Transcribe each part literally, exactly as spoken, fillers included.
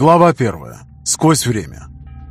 Глава первая. Сквозь время.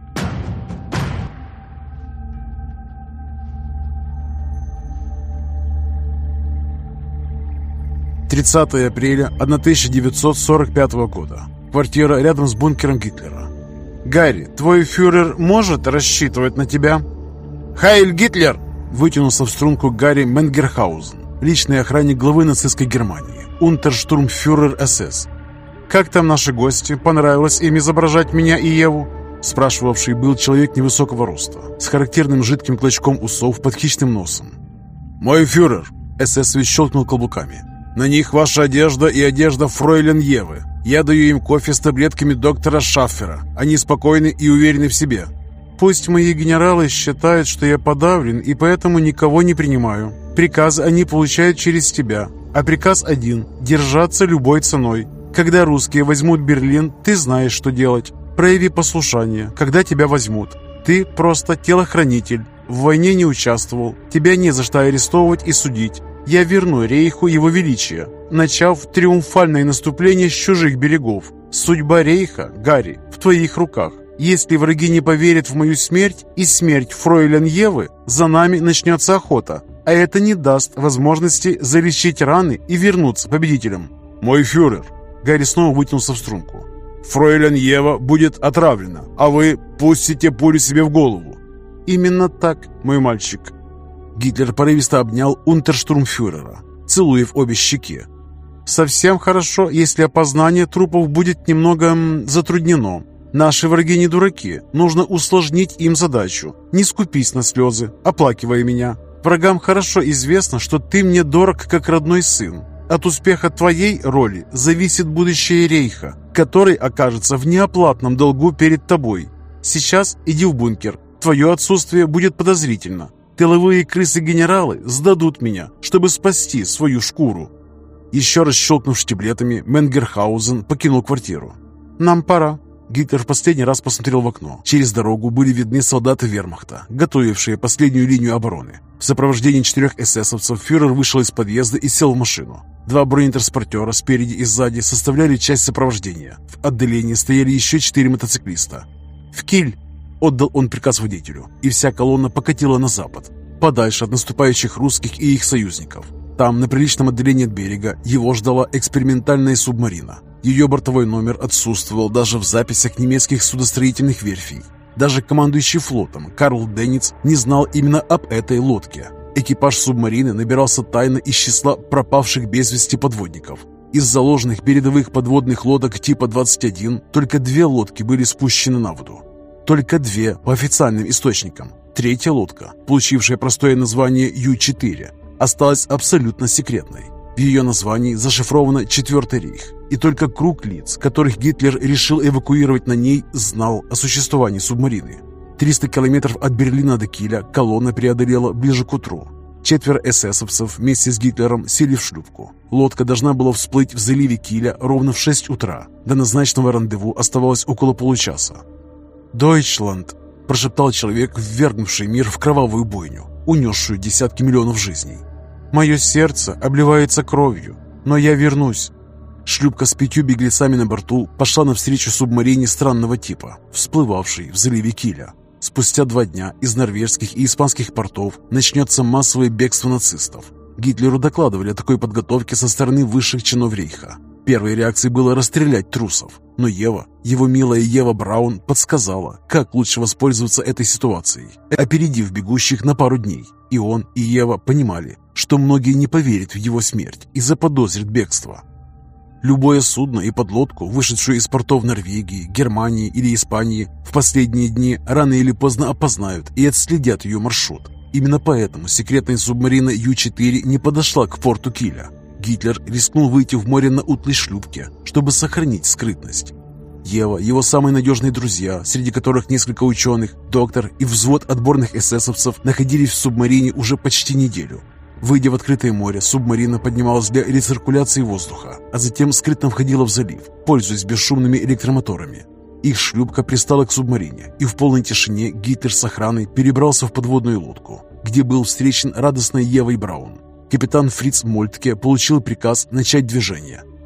тридцатое апреля тысяча девятьсот сорок пятого года. Квартира рядом с бункером Гитлера. «Гарри, твой фюрер может рассчитывать на тебя?» «Хайль Гитлер!» — вытянулся в струнку Гарри Менгерхаузен, личный охранник главы нацистской Германии, унтерштурмфюрер СС. «Как там наши гости? Понравилось им изображать меня и Еву?» Спрашивавший был человек невысокого роста, с характерным жидким клочком усов под хищным носом. «Мой фюрер!» — эсэсовец щелкнул каблуками. «На них ваша одежда и одежда фройлен Евы. Я даю им кофе с таблетками доктора Шаффера. Они спокойны и уверены в себе». «Пусть мои генералы считают, что я подавлен и поэтому никого не принимаю. Приказ они получают через тебя, а приказ один – держаться любой ценой. Когда русские возьмут Берлин, ты знаешь, что делать. Прояви послушание, когда тебя возьмут. Ты просто телохранитель, в войне не участвовал, тебя не за что арестовывать и судить. Я верну рейху его величие, начав триумфальное наступление с чужих берегов. Судьба рейха, Гарри, в твоих руках. Если враги не поверят в мою смерть и смерть фройлен Евы, за нами начнется охота, а это не даст возможности залечить раны и вернуться победителем». «Мой фюрер!» Гарри снова вытянулся в струнку. «Фройлен Ева будет отравлена, а вы пустите пулю себе в голову». «Именно так, мой мальчик». Гитлер порывисто обнял унтерштурмфюрера, целуя в обе щеки. «Совсем хорошо, если опознание трупов будет немного м, затруднено. Наши враги не дураки, нужно усложнить им задачу. Не скупись на слезы, оплакивая меня. Врагам хорошо известно, что ты мне дорог как родной сын. От успеха твоей роли зависит будущее рейха, который окажется в неоплатном долгу перед тобой. Сейчас иди в бункер. Твое отсутствие будет подозрительно. Тыловые крысы-генералы сдадут меня, чтобы спасти свою шкуру». Еще раз щелкнув штиблетами, Менгерхаузен покинул квартиру. «Нам пора». Гитлер в последний раз посмотрел в окно. Через дорогу были видны солдаты вермахта, готовившие последнюю линию обороны. В сопровождении четырех эсэсовцев фюрер вышел из подъезда и сел в машину. Два бронетранспортера спереди и сзади составляли часть сопровождения. В отдалении стояли еще четыре мотоциклиста. «В Киль!» — отдал он приказ водителю, и вся колонна покатила на запад, подальше от наступающих русских и их союзников. Там, на приличном отдалении от берега, его ждала экспериментальная субмарина. Ее бортовой номер отсутствовал даже в записях немецких судостроительных верфей. Даже командующий флотом Карл Денниц не знал именно об этой лодке. Экипаж субмарины набирался тайно из числа пропавших без вести подводников. Из заложенных передовых подводных лодок типа двадцать один только две лодки были спущены на воду. Только две по официальным источникам. Третья лодка, получившая простое название Ю четыре, осталась абсолютно секретной. В ее названии зашифровано «Четвертый рейх», и только круг лиц, которых Гитлер решил эвакуировать на ней, знал о существовании субмарины. триста километров от Берлина до Киля колонна преодолела ближе к утру. Четверо эсэсовцев вместе с Гитлером сели в шлюпку. Лодка должна была всплыть в заливе Киля ровно в шесть утра. До назначенного рандеву оставалось около получаса. «Дойчланд!» – прошептал человек, ввергнувший мир в кровавую бойню, унесшую десятки миллионов жизней. «Мое сердце обливается кровью, но я вернусь». Шлюпка с пятью беглецами на борту пошла навстречу субмарине странного типа, всплывавшей в заливе Киля. Спустя два дня из норвежских и испанских портов начнется массовое бегство нацистов. Гитлеру докладывали о такой подготовке со стороны высших чинов рейха. Первой реакцией было расстрелять трусов, но Ева, его милая Ева Браун, подсказала, как лучше воспользоваться этой ситуацией, опередив бегущих на пару дней. И он, и Ева понимали, что многие не поверят в его смерть и заподозрят бегство. Любое судно и подлодку, вышедшую из портов Норвегии, Германии или Испании, в последние дни рано или поздно опознают и отследят ее маршрут. Именно поэтому секретная субмарина Ю четыре не подошла к порту Киля. Гитлер рискнул выйти в море на утлой шлюпке, чтобы сохранить скрытность. Ева, его самые надежные друзья, среди которых несколько ученых, доктор и взвод отборных эсэсовцев, находились в субмарине уже почти неделю. Выйдя в открытое море, субмарина поднималась для рециркуляции воздуха, а затем скрытно входила в залив, пользуясь бесшумными электромоторами. Их шлюпка пристала к субмарине, и в полной тишине Гитлер с охраной перебрался в подводную лодку, где был встречен радостной Евой Браун. Капитан Фриц Мольтке получил приказ начать движение.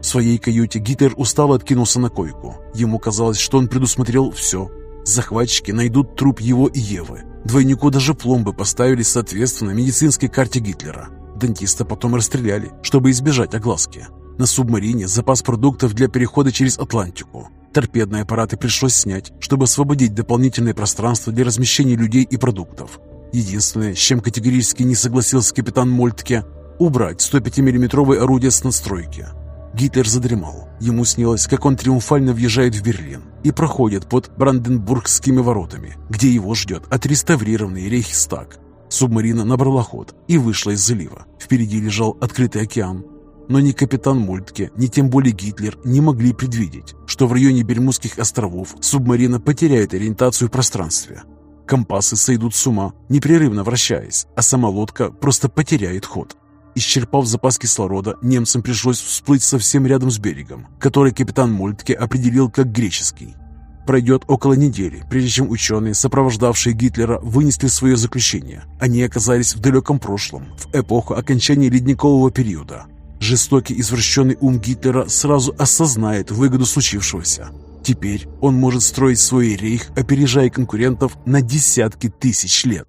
В своей каюте Гитлер устало откинулся на койку. Ему казалось, что он предусмотрел все. Захватчики найдут труп его и Евы. Двойнику даже пломбы поставили соответственно медицинской карте Гитлера. Дантиста потом расстреляли, чтобы избежать огласки. На субмарине запас продуктов для перехода через Атлантику. Торпедные аппараты пришлось снять, чтобы освободить дополнительное пространство для размещения людей и продуктов. Единственное, с чем категорически не согласился капитан Мольтке – убрать сто пятимиллиметровое орудие с надстройки. Гитлер задремал. Ему снилось, как он триумфально въезжает в Берлин и проходит под Бранденбургскими воротами, где его ждет отреставрированный Рейхстаг. Субмарина набрала ход и вышла из залива. Впереди лежал открытый океан. Но ни капитан Мольтке, ни тем более Гитлер не могли предвидеть, что в районе Бермудских островов субмарина потеряет ориентацию в пространстве. Компасы сойдут с ума, непрерывно вращаясь, а сама лодка просто потеряет ход. Исчерпав запас кислорода, немцам пришлось всплыть совсем рядом с берегом, который капитан Мольтке определил как греческий. Пройдет около недели, прежде чем ученые, сопровождавшие Гитлера, вынесли свое заключение. Они оказались в далеком прошлом, в эпоху окончания ледникового периода. Жестокий извращенный ум Гитлера сразу осознает выгоду случившегося. Теперь он может строить свой рейх, опережая конкурентов на десятки тысяч лет.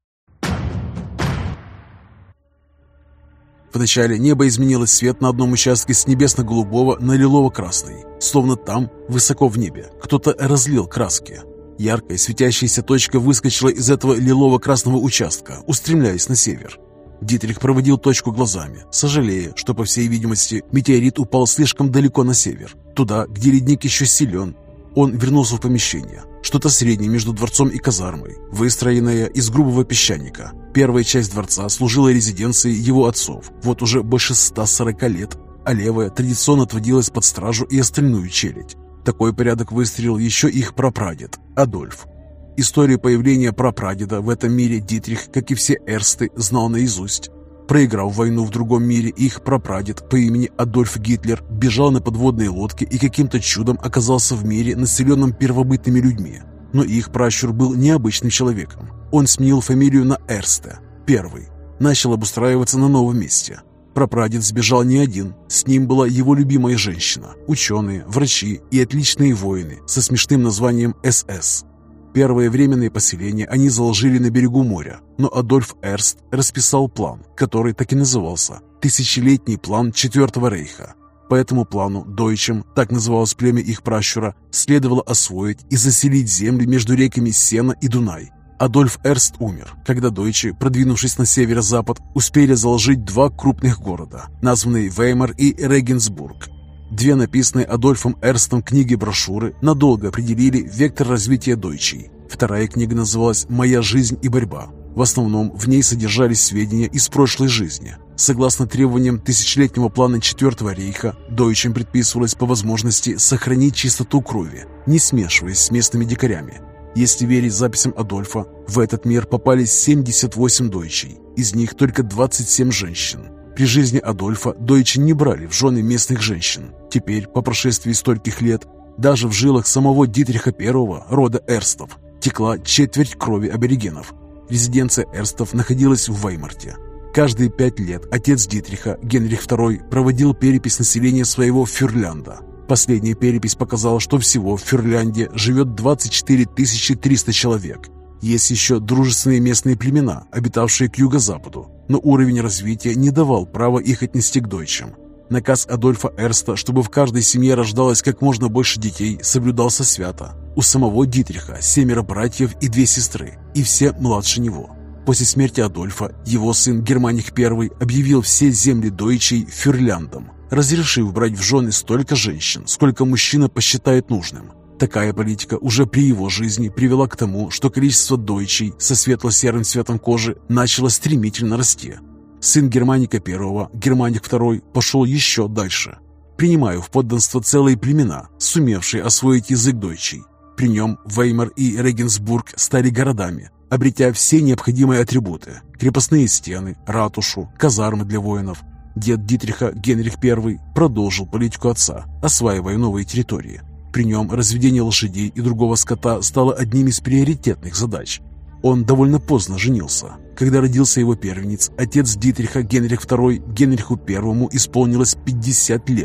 Вначале небо изменилось цвет на одном участке с небесно-голубого на лилово-красный, словно там, высоко в небе, кто-то разлил краски. Яркая светящаяся точка выскочила из этого лилово-красного участка, устремляясь на север. Дитрих проводил точку глазами, сожалея, что, по всей видимости, метеорит упал слишком далеко на север, туда, где ледник еще силен. Он вернулся в помещение, что-то среднее между дворцом и казармой, выстроенное из грубого песчаника. Первая часть дворца служила резиденцией его отцов вот уже больше ста сорока лет, а левая традиционно отводилась под стражу и остальную челядь. Такой порядок выстроил еще их прапрадед Адольф. Историю появления прапрадеда в этом мире Дитрих, как и все эрсты, знал наизусть. Проиграв войну в другом мире, их прапрадед по имени Адольф Гитлер бежал на подводной лодке и каким-то чудом оказался в мире, населенном первобытными людьми. Но их пращур был необычным человеком. Он сменил фамилию на Эрсте, первый, начал обустраиваться на новом месте. Прапрадед сбежал не один, с ним была его любимая женщина, ученые, врачи и отличные воины со смешным названием эс эс. Первое временное поселение они заложили на берегу моря, но Адольф Эрст расписал план, который так и назывался «Тысячелетний план Четвертого рейха». По этому плану дойчам, так называлось племя их пращура, следовало освоить и заселить земли между реками Сена и Дунай. Адольф Эрст умер, когда дойчи, продвинувшись на северо-запад, успели заложить два крупных города, названные Веймар и Регенсбург. Две написанные Адольфом Эрстом книги-брошюры надолго определили вектор развития дойчей. Вторая книга называлась «Моя жизнь и борьба». В основном в ней содержались сведения из прошлой жизни. Согласно требованиям тысячелетнего плана Четвертого рейха, дойчам предписывалось по возможности сохранить чистоту крови, не смешиваясь с местными дикарями. Если верить записям Адольфа, в этот мир попали семьдесят восемь дойчей, из них только двадцать семь женщин. При жизни Адольфа дойчи не брали в жены местных женщин. Теперь, по прошествии стольких лет, даже в жилах самого Дитриха Первого, рода Эрстов, текла четверть крови аборигенов. Резиденция Эрстов находилась в Веймарте. Каждые пять лет отец Дитриха, Генрих Второй, проводил перепись населения своего фюрлянда. Последняя перепись показала, что всего в Фюрлянде живет двадцать четыре тысячи триста человек. Есть еще дружественные местные племена, обитавшие к юго-западу, но уровень развития не давал права их отнести к дойчам. Наказ Адольфа Эрста, чтобы в каждой семье рождалось как можно больше детей, соблюдался свято. У самого Дитриха семеро братьев и две сестры, и все младше него. После смерти Адольфа его сын Германик Первый объявил все земли дойчей фюрляндом, разрешив брать в жены столько женщин, сколько мужчина посчитает нужным. Такая политика уже при его жизни привела к тому, что количество дойчей со светло-серым цветом кожи начало стремительно расти. Сын Германика Первого, Германик Второй, пошел еще дальше, принимая в подданство целые племена, сумевшие освоить язык дойчей. При нем Веймар и Регенсбург стали городами, обретя все необходимые атрибуты – крепостные стены, ратушу, казармы для воинов. Дед Дитриха, Генрих Первый, продолжил политику отца, осваивая новые территории. При нем разведение лошадей и другого скота стало одним из приоритетных задач. Он довольно поздно женился. Когда родился его первенец, отец Дитриха, Генрих Второй, Генриху Первому исполнилось пятьдесят лет.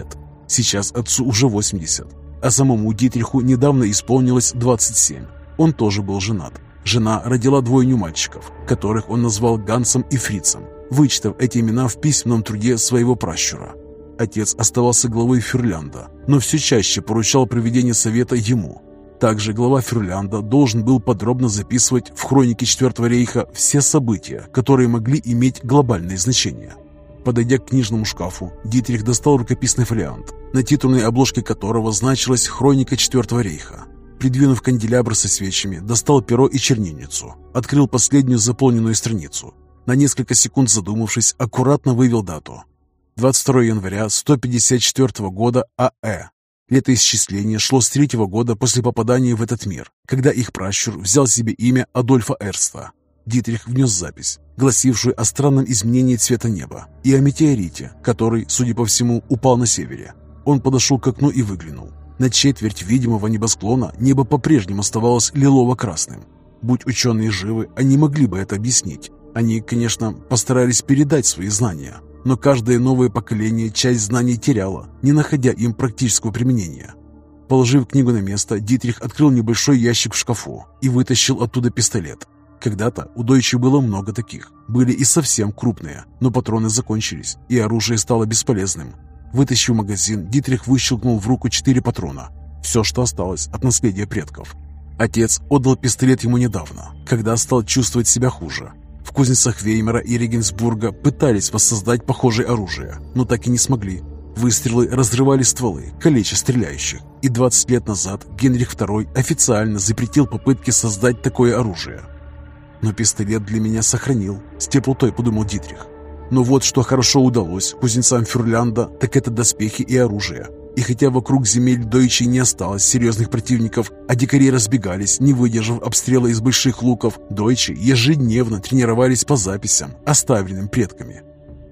Сейчас отцу уже восемьдесят, а самому Дитриху недавно исполнилось двадцать семь. Он тоже был женат. Жена родила двойню мальчиков, которых он назвал Гансом и Фрицем, вычитав эти имена в письменном труде своего пращура. Отец оставался главой Фюрлянда, но все чаще поручал проведение совета ему. Также глава Фюрлянда должен был подробно записывать в хронике Четвертого рейха все события, которые могли иметь глобальное значение. Подойдя к книжному шкафу, Дитрих достал рукописный фолиант, на титульной обложке которого значилась «Хроника Четвертого рейха». Придвинув канделябр со свечами, достал перо и чернильницу, открыл последнюю заполненную страницу. На несколько секунд задумавшись, аккуратно вывел дату. двадцать второго января сто пятьдесят четвёртого года А Э. Летоисчисление шло с третьего года после попадания в этот мир, когда их пращур взял себе имя Адольфа Эрста. Дитрих внес запись, гласившую о странном изменении цвета неба и о метеорите, который, судя по всему, упал на севере. Он подошел к окну и выглянул. На четверть видимого небосклона небо по-прежнему оставалось лилово-красным. Будь ученые живы, они могли бы это объяснить. Они, конечно, постарались передать свои знания, но каждое новое поколение часть знаний теряло, не находя им практического применения. Положив книгу на место, Дитрих открыл небольшой ящик в шкафу и вытащил оттуда пистолет. Когда-то у Дойче было много таких. Были и совсем крупные, но патроны закончились, и оружие стало бесполезным. Вытащив магазин, Дитрих выщелкнул в руку четыре патрона. Все, что осталось от наследия предков. Отец отдал пистолет ему недавно, когда стал чувствовать себя хуже. В кузницах Веймара и Регенсбурга пытались воссоздать похожее оружие, но так и не смогли. Выстрелы разрывали стволы, калеча стреляющих, и двадцать лет назад Генрих второй официально запретил попытки создать такое оружие. Но пистолет для меня сохранил, с теплотой подумал Дитрих. Но вот что хорошо удалось кузнецам Фюрлянда, так это доспехи и оружие. И хотя вокруг земель Дойчей не осталось серьезных противников, а дикари разбегались, не выдержав обстрела из больших луков, Дойчи ежедневно тренировались по записям, оставленным предками.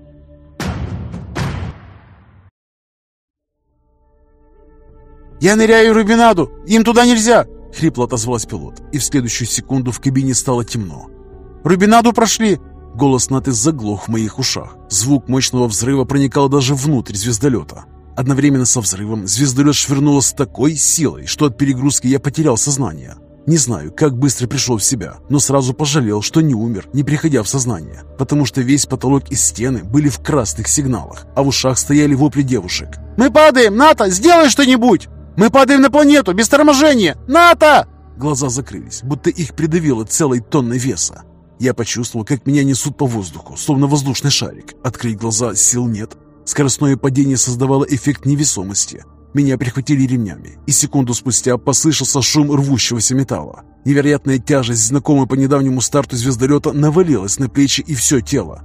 «Я ныряю в Рубинаду! Им туда нельзя!» — хрипло отозвалась пилот, и в следующую секунду в кабине стало темно. «Рубинаду прошли!» Голос Наты заглох в моих ушах. Звук мощного взрыва проникал даже внутрь звездолета. Одновременно со взрывом звездолет швырнуло с такой силой, что от перегрузки я потерял сознание. Не знаю, как быстро пришел в себя, но сразу пожалел, что не умер, не приходя в сознание, потому что весь потолок и стены были в красных сигналах, а в ушах стояли вопли девушек. «Мы падаем! Ната, сделай что-нибудь! Мы падаем на планету без торможения! Ната!» Глаза закрылись, будто их придавило целой тонной веса. Я почувствовал, как меня несут по воздуху, словно воздушный шарик. Открыть глаза сил нет. Скоростное падение создавало эффект невесомости. Меня прихватили ремнями, и секунду спустя послышался шум рвущегося металла. Невероятная тяжесть, знакомая по недавнему старту звездолета, навалилась на плечи и все тело.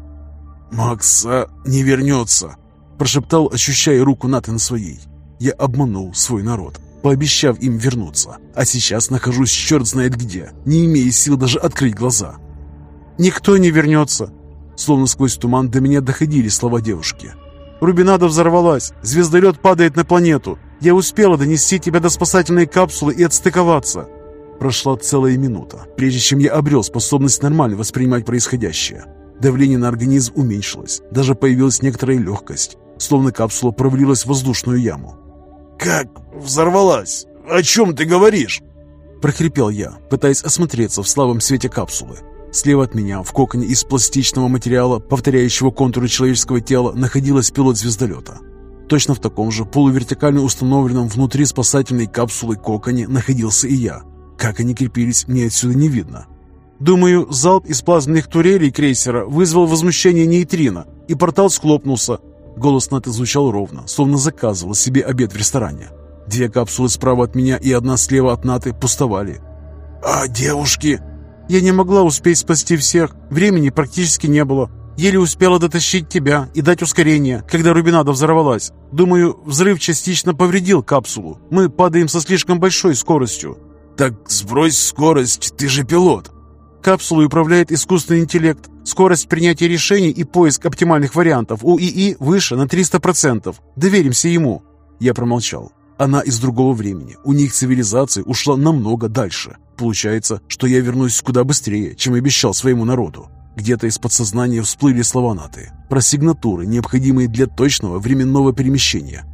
«Макса не вернется», – прошептал, ощущая руку Наты на своей. Я обманул свой народ, пообещав им вернуться, а сейчас нахожусь черт знает где, не имея сил даже открыть глаза. «Никто не вернется!» Словно сквозь туман до меня доходили слова девушки. «Рубинада взорвалась! Звездолет падает на планету! Я успела донести тебя до спасательной капсулы и отстыковаться!» Прошла целая минута, прежде чем я обрел способность нормально воспринимать происходящее. Давление на организм уменьшилось, даже появилась некоторая легкость, словно капсула провалилась в воздушную яму. «Как взорвалась? О чем ты говоришь?» прохрипел я, пытаясь осмотреться в слабом свете капсулы. Слева от меня, в коконе из пластичного материала, повторяющего контуры человеческого тела, находилась пилот звездолета. Точно в таком же полувертикально установленном внутри спасательной капсулы коконе находился и я. Как они крепились, мне отсюда не видно. Думаю, залп из плазменных турелей крейсера вызвал возмущение нейтрино, и портал схлопнулся. Голос Наты звучал ровно, словно заказывал себе обед в ресторане. Две капсулы справа от меня и одна слева от Наты пустовали. «А девушки?» «Я не могла успеть спасти всех. Времени практически не было. Еле успела дотащить тебя и дать ускорение, когда Рубинада взорвалась. Думаю, взрыв частично повредил капсулу. Мы падаем со слишком большой скоростью». «Так сбрось скорость, ты же пилот». «Капсулой управляет искусственный интеллект. Скорость принятия решений и поиск оптимальных вариантов у ИИ выше на триста процентов. Доверимся ему». Я промолчал. Она из другого времени. У них цивилизация ушла намного дальше. Получается, что я вернусь куда быстрее, чем обещал своему народу. Где-то из подсознания всплыли слова Наты про сигнатуры, необходимые для точного временного перемещения.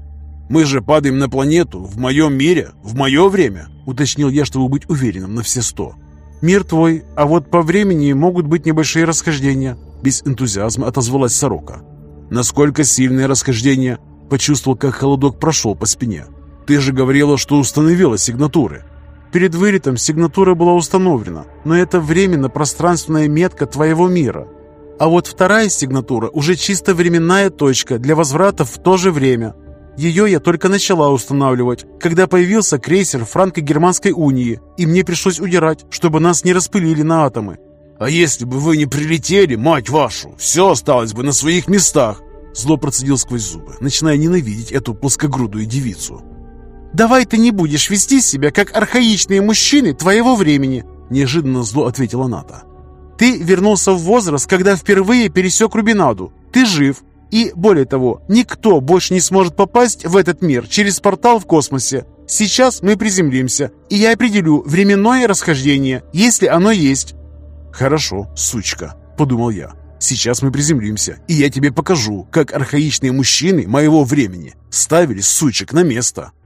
Мы же падаем на планету в моем мире, в мое время», — уточнил я, чтобы быть уверенным на все сто. «Мир твой, а вот по времени могут быть небольшие расхождения», — без энтузиазма отозвалась сорока. «Насколько сильные расхождения?» Почувствовал, как холодок прошел по спине. «Ты же говорила, что установила сигнатуры». «Перед вылетом сигнатура была установлена, но это временно-пространственная метка твоего мира. А вот вторая сигнатура уже чисто временная точка для возврата в то же время. Ее я только начала устанавливать, когда появился крейсер Франко-Германской унии, и мне пришлось удирать, чтобы нас не распылили на атомы». «А если бы вы не прилетели, мать вашу, все осталось бы на своих местах!» Зло процедил сквозь зубы, начиная ненавидеть эту плоскогрудую девицу. «Давай ты не будешь вести себя, как архаичные мужчины твоего времени», неожиданно зло ответила Ната. «Ты вернулся в возраст, когда впервые пересек Рубинаду. Ты жив. И, более того, никто больше не сможет попасть в этот мир через портал в космосе. Сейчас мы приземлимся, и я определю временное расхождение, если оно есть». «Хорошо, сучка», — подумал я. «Сейчас мы приземлимся, и я тебе покажу, как архаичные мужчины моего времени ставили сучек на место».